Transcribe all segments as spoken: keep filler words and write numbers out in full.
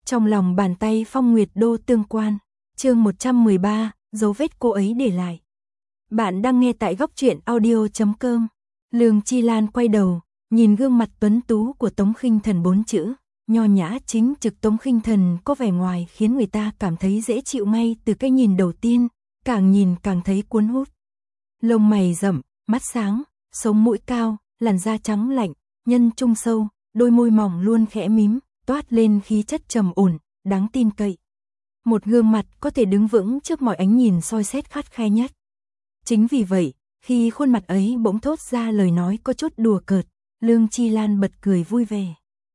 Trong lòng bàn tay Phong Nguyệt Đô tương quan. Chương một trăm mười ba, dấu vết cô ấy để lại. Bạn đang nghe tại góc truyện audio chấm com. Lương Chi Lan quay đầu, nhìn gương mặt tuấn tú của Tống Khinh Thần bốn chữ, nho nhã chính trực Tống Khinh Thần có vẻ ngoài khiến người ta cảm thấy dễ chịu ngay từ cái nhìn đầu tiên, càng nhìn càng thấy cuốn hút. Lông mày rậm, mắt sáng, sống mũi cao, làn da trắng lạnh, nhân trung sâu, đôi môi mỏng luôn khẽ mím, toát lên khí chất trầm ổn, đáng tin cậy. Một gương mặt có thể đứng vững trước mọi ánh nhìn soi xét khắt khe nhất. Chính vì vậy, khi khuôn mặt ấy bỗng thốt ra lời nói có chút đùa cợt, Lương Chi Lan bật cười vui vẻ.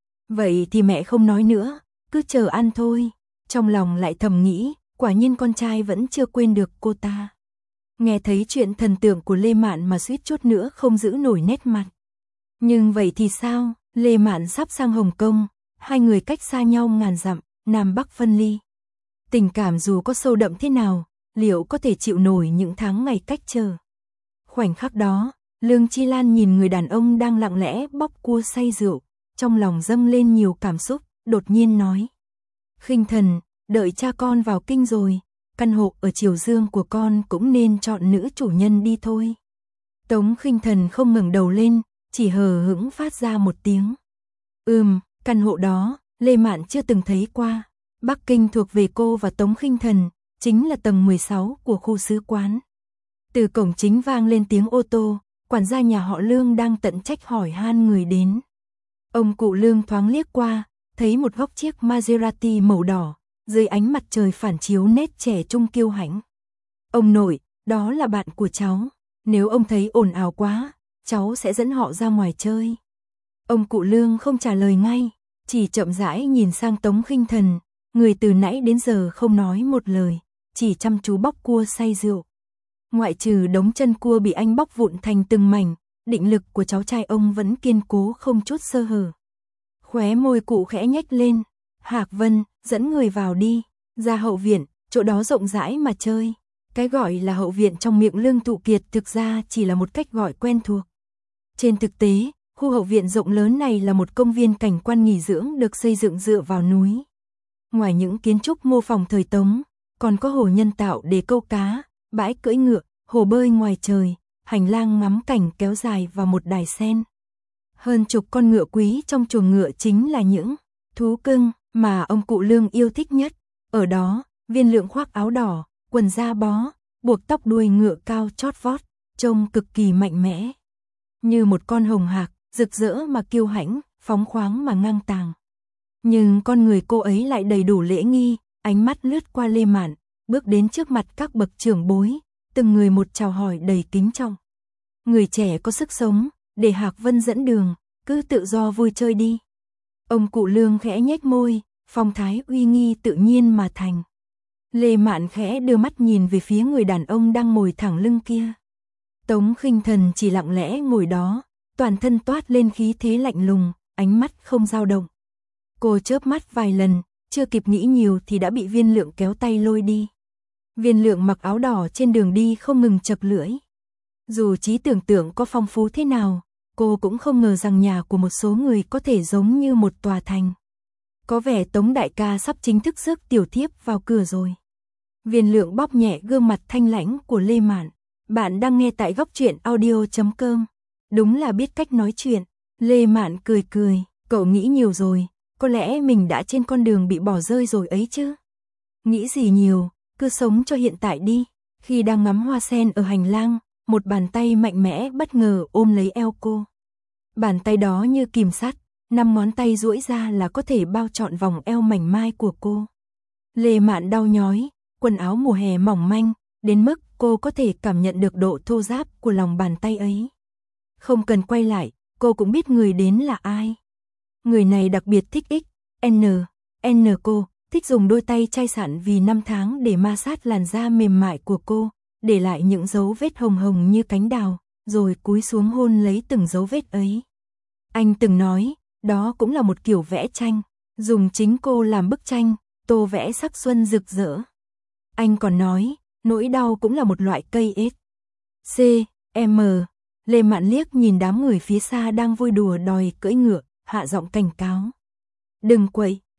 Vậy thì mẹ không nói nữa, cứ chờ ăn thôi. Trong lòng lại thầm nghĩ, quả nhiên con trai vẫn chưa quên được cô ta. Nghe thấy chuyện thần tượng của Lê Mạn mà suýt chút nữa không giữ nổi nét mặt. Nhưng vậy thì sao, Lê Mạn sắp sang Hồng Kông, hai người cách xa nhau ngàn dặm, Nam Bắc phân ly. Tình cảm dù có sâu đậm thế nào, liệu có thể chịu nổi những tháng ngày cách chờ. Khoảnh khắc đó, Lương Chi Lan nhìn người đàn ông đang lặng lẽ bóc cua say rượu, trong lòng dâng lên nhiều cảm xúc, đột nhiên nói. Khinh Thần, đợi cha con vào kinh rồi, căn hộ ở Triều Dương của con cũng nên chọn nữ chủ nhân đi thôi. Tống Khinh Thần không ngẩng đầu lên, chỉ hờ hững phát ra một tiếng. Ừm, căn hộ đó, Lê Mạn chưa từng thấy qua. Bắc Kinh thuộc về cô và Tống Khinh Thần, chính là tầng mười sáu của khu sứ quán. Từ cổng chính vang lên tiếng ô tô, quản gia nhà họ Lương đang tận trách hỏi han người đến. Ông cụ Lương thoáng liếc qua, thấy một góc chiếc Maserati màu đỏ, dưới ánh mặt trời phản chiếu nét trẻ trung kiêu hãnh. Ông nội, đó là bạn của cháu, nếu ông thấy ồn ào quá, cháu sẽ dẫn họ ra ngoài chơi. Ông cụ Lương không trả lời ngay, chỉ chậm rãi nhìn sang Tống Khinh Thần, người từ nãy đến giờ không nói một lời, chỉ chăm chú bóc cua say rượu. Ngoại trừ đống chân cua bị anh bóc vụn thành từng mảnh, định lực của cháu trai ông vẫn kiên cố không chút sơ hở. Khóe môi cụ khẽ nhếch lên, Hạc Vân, dẫn người vào đi, ra hậu viện, chỗ đó rộng rãi mà chơi. Cái gọi là hậu viện trong miệng Lương Thụ Kiệt thực ra chỉ là một cách gọi quen thuộc. Trên thực tế, khu hậu viện rộng lớn này là một công viên cảnh quan nghỉ dưỡng được xây dựng dựa vào núi. Ngoài những kiến trúc mô phỏng thời Tống, còn có hồ nhân tạo để câu cá, bãi cưỡi ngựa, hồ bơi ngoài trời, hành lang ngắm cảnh kéo dài và một đài sen. Hơn chục con ngựa quý trong chuồng ngựa chính là những thú cưng mà ông cụ Lương yêu thích nhất. Ở đó, Viên Lượng khoác áo đỏ, quần da bó, buộc tóc đuôi ngựa cao chót vót, trông cực kỳ mạnh mẽ. Như một con hồng hạc, rực rỡ mà kiêu hãnh, phóng khoáng mà ngang tàng. Nhưng con người cô ấy lại đầy đủ lễ nghi, ánh mắt lướt qua Lê Mạn, bước đến trước mặt các bậc trưởng bối, từng người một chào hỏi đầy kính trọng. Người trẻ có sức sống, để Hạc Vân dẫn đường, cứ tự do vui chơi đi. Ông cụ Lương khẽ nhếch môi, phong thái uy nghi tự nhiên mà thành. Lê Mạn khẽ đưa mắt nhìn về phía người đàn ông đang ngồi thẳng lưng kia. Tống Khinh Thần chỉ lặng lẽ ngồi đó, toàn thân toát lên khí thế lạnh lùng, ánh mắt không dao động. Cô chớp mắt vài lần, chưa kịp nghĩ nhiều thì đã bị Viên Lượng kéo tay lôi đi. Viên Lượng mặc áo đỏ trên đường đi không ngừng chậc lưỡi. Dù trí tưởng tượng có phong phú thế nào, cô cũng không ngờ rằng nhà của một số người có thể giống như một tòa thành. Có vẻ Tống đại ca sắp chính thức rước tiểu thiếp vào cửa rồi. Viên Lượng bóp nhẹ gương mặt thanh lãnh của Lê Mạn. Bạn đang nghe tại góc truyện audio chấm com. Đúng là biết cách nói chuyện. Lê Mạn cười cười, cậu nghĩ nhiều rồi, có lẽ mình đã trên con đường bị bỏ rơi rồi ấy chứ. Nghĩ gì nhiều, cứ sống cho hiện tại đi. Khi đang ngắm hoa sen ở hành lang, một bàn tay mạnh mẽ bất ngờ ôm lấy eo cô. Bàn tay đó như kìm sắt, năm ngón tay duỗi ra là có thể bao trọn vòng eo mảnh mai của cô. Lê Mạn đau nhói, quần áo mùa hè mỏng manh, đến mức cô có thể cảm nhận được độ thô ráp của lòng bàn tay ấy. Không cần quay lại, cô cũng biết người đến là ai. Người này đặc biệt thích X, N, N cô, thích dùng đôi tay chai sạn vì năm tháng để ma sát làn da mềm mại của cô, để lại những dấu vết hồng hồng như cánh đào, rồi cúi xuống hôn lấy từng dấu vết ấy. Anh từng nói, đó cũng là một kiểu vẽ tranh, dùng chính cô làm bức tranh, tô vẽ sắc xuân rực rỡ. Anh còn nói, nỗi đau cũng là một loại cây ết. C, M, Lê Mạn liếc nhìn đám người phía xa đang vui đùa đòi cưỡi ngựa, hạ giọng cảnh cáo. Đừng quậy,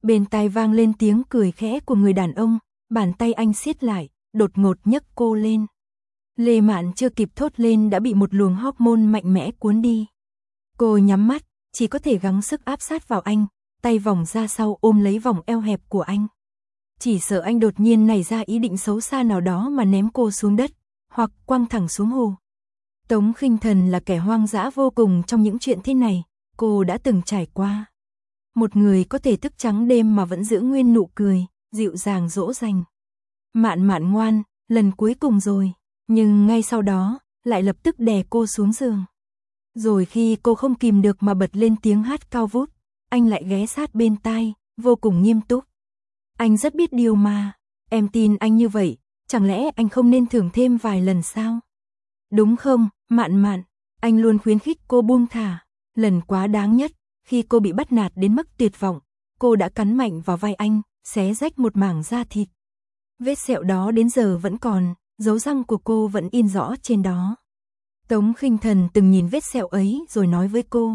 Bên tai vang lên tiếng cười khẽ của người đàn ông, bàn tay anh siết lại, đột ngột nhấc cô lên. Lê Mạn chưa kịp thốt lên đã bị một luồng hormone mạnh mẽ cuốn đi. Cô nhắm mắt, chỉ có thể gắng sức áp sát vào anh, tay vòng ra sau ôm lấy vòng eo hẹp của anh. Chỉ sợ anh đột nhiên nảy ra ý định xấu xa nào đó mà ném cô xuống đất, hoặc quăng thẳng xuống hồ. Tống Khinh Thần là kẻ hoang dã vô cùng trong những chuyện thế này, cô đã từng trải qua. Một người có thể thức trắng đêm mà vẫn giữ nguyên nụ cười, dịu dàng dỗ dành. Mạn Mạn ngoan, lần cuối cùng rồi, nhưng ngay sau đó, lại lập tức đè cô xuống giường. Rồi khi cô không kìm được mà bật lên tiếng hát cao vút, anh lại ghé sát bên tai, vô cùng nghiêm túc. Anh rất biết điều mà, em tin anh như vậy, chẳng lẽ anh không nên thưởng thêm vài lần sao? Đúng không, Mạn Mạn, anh luôn khuyến khích cô buông thả. Lần quá đáng nhất, khi cô bị bắt nạt đến mức tuyệt vọng, cô đã cắn mạnh vào vai anh, xé rách một mảng da thịt. Vết sẹo đó đến giờ vẫn còn, dấu răng của cô vẫn in rõ trên đó. Tống Khinh Thần từng nhìn vết sẹo ấy rồi nói với cô.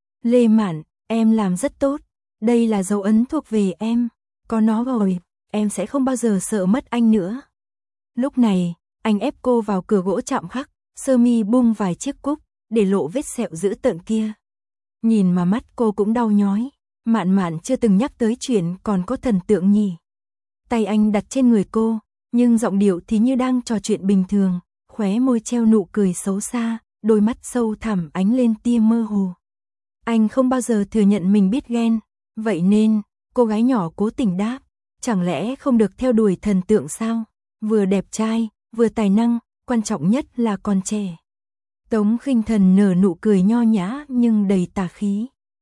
Lê Mạn, em làm rất tốt, đây là dấu ấn thuộc về em, có nó rồi, em sẽ không bao giờ sợ mất anh nữa. Lúc này, anh ép cô vào cửa gỗ chạm khắc, sơ mi bung vài chiếc cúc, để lộ vết sẹo dữ tợn kia. Nhìn mà mắt cô cũng đau nhói, Mạn Mạn chưa từng nhắc tới chuyện còn có thần tượng nhỉ. Tay anh đặt trên người cô, nhưng giọng điệu thì như đang trò chuyện bình thường, khóe môi treo nụ cười xấu xa, đôi mắt sâu thẳm ánh lên tia mơ hồ. Anh không bao giờ thừa nhận mình biết ghen, vậy nên, cô gái nhỏ cố tình đáp, chẳng lẽ không được theo đuổi thần tượng sao? Vừa đẹp trai, vừa tài năng, quan trọng nhất là còn trẻ. Tống Khinh Thần nở nụ cười nho nhã nhưng đầy tà khí.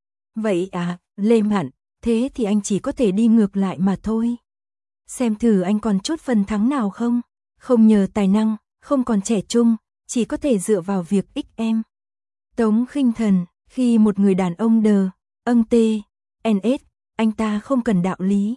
Vậy à, Lê Mạn, thế thì anh chỉ có thể đi ngược lại mà thôi. Xem thử anh còn chút phần thắng nào không? Không nhờ tài năng, không còn trẻ trung, chỉ có thể dựa vào việc ích em. Tống Khinh Thần, khi một người đàn ông đờ, âng tê, en ét, anh ta không cần đạo lý.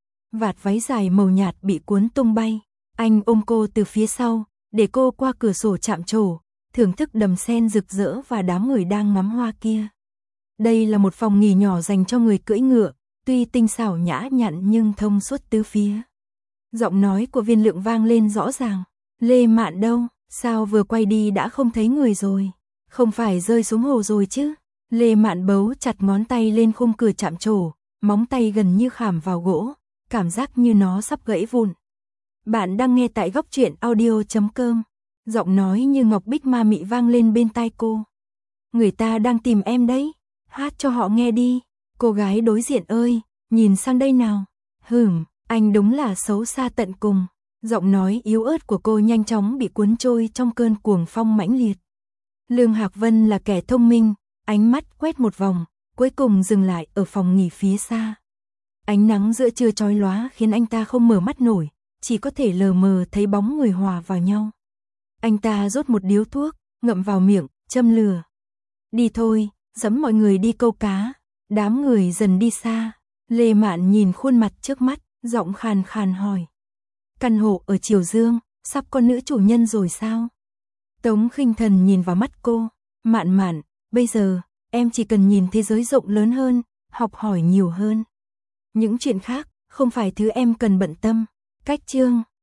Vạt váy dài màu nhạt bị cuốn tung bay, anh ôm cô từ phía sau, để cô qua cửa sổ chạm trổ, thưởng thức đầm sen rực rỡ và đám người đang ngắm hoa kia. Đây là một phòng nghỉ nhỏ dành cho người cưỡi ngựa, tuy tinh xảo nhã nhặn nhưng thông suốt tứ phía. Giọng nói của Viên Lượng vang lên rõ ràng. Lê Mạn đâu, sao vừa quay đi đã không thấy người rồi? Không phải rơi xuống hồ rồi chứ? Lê Mạn bấu chặt ngón tay lên khung cửa chạm trổ, móng tay gần như khảm vào gỗ, cảm giác như nó sắp gãy vụn. Bạn đang nghe tại góc truyện audio chấm com. Giọng nói như ngọc bích ma mị vang lên bên tai cô. Người ta đang tìm em đấy, hát cho họ nghe đi. Cô gái đối diện ơi, nhìn sang đây nào. Hửm, anh đúng là xấu xa tận cùng. Giọng nói yếu ớt của cô nhanh chóng bị cuốn trôi trong cơn cuồng phong mãnh liệt. Lương Hạc Vân là kẻ thông minh, ánh mắt quét một vòng, cuối cùng dừng lại ở phòng nghỉ phía xa. Ánh nắng giữa trưa chói lóa khiến anh ta không mở mắt nổi, chỉ có thể lờ mờ thấy bóng người hòa vào nhau. Anh ta rút một điếu thuốc, ngậm vào miệng, châm lửa. Đi thôi, dẫn mọi người đi câu cá. Đám người dần đi xa. Lê Mạn nhìn khuôn mặt trước mắt, giọng khàn khàn hỏi. Căn hộ ở Triều Dương, sắp có nữ chủ nhân rồi sao? Tống Khinh Thần nhìn vào mắt cô. Mạn Mạn, bây giờ, em chỉ cần nhìn thế giới rộng lớn hơn, học hỏi nhiều hơn. Những chuyện khác, không phải thứ em cần bận tâm. Cách chương